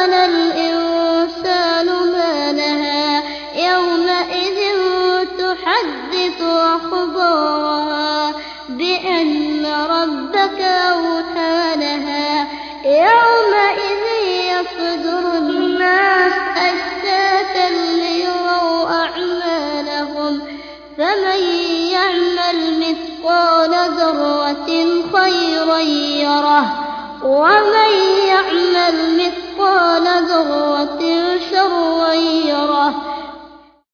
سيعلمن الإنسان ما لها يومئذ تحدث أخبارها بأن ربك أوحى لها يومئذ يصدر الناس أشتاتا ليروا أعمالهم فمن يعمل مثقال ذرة خيرا يره ومن يعمل مثقال ذرة شرا يره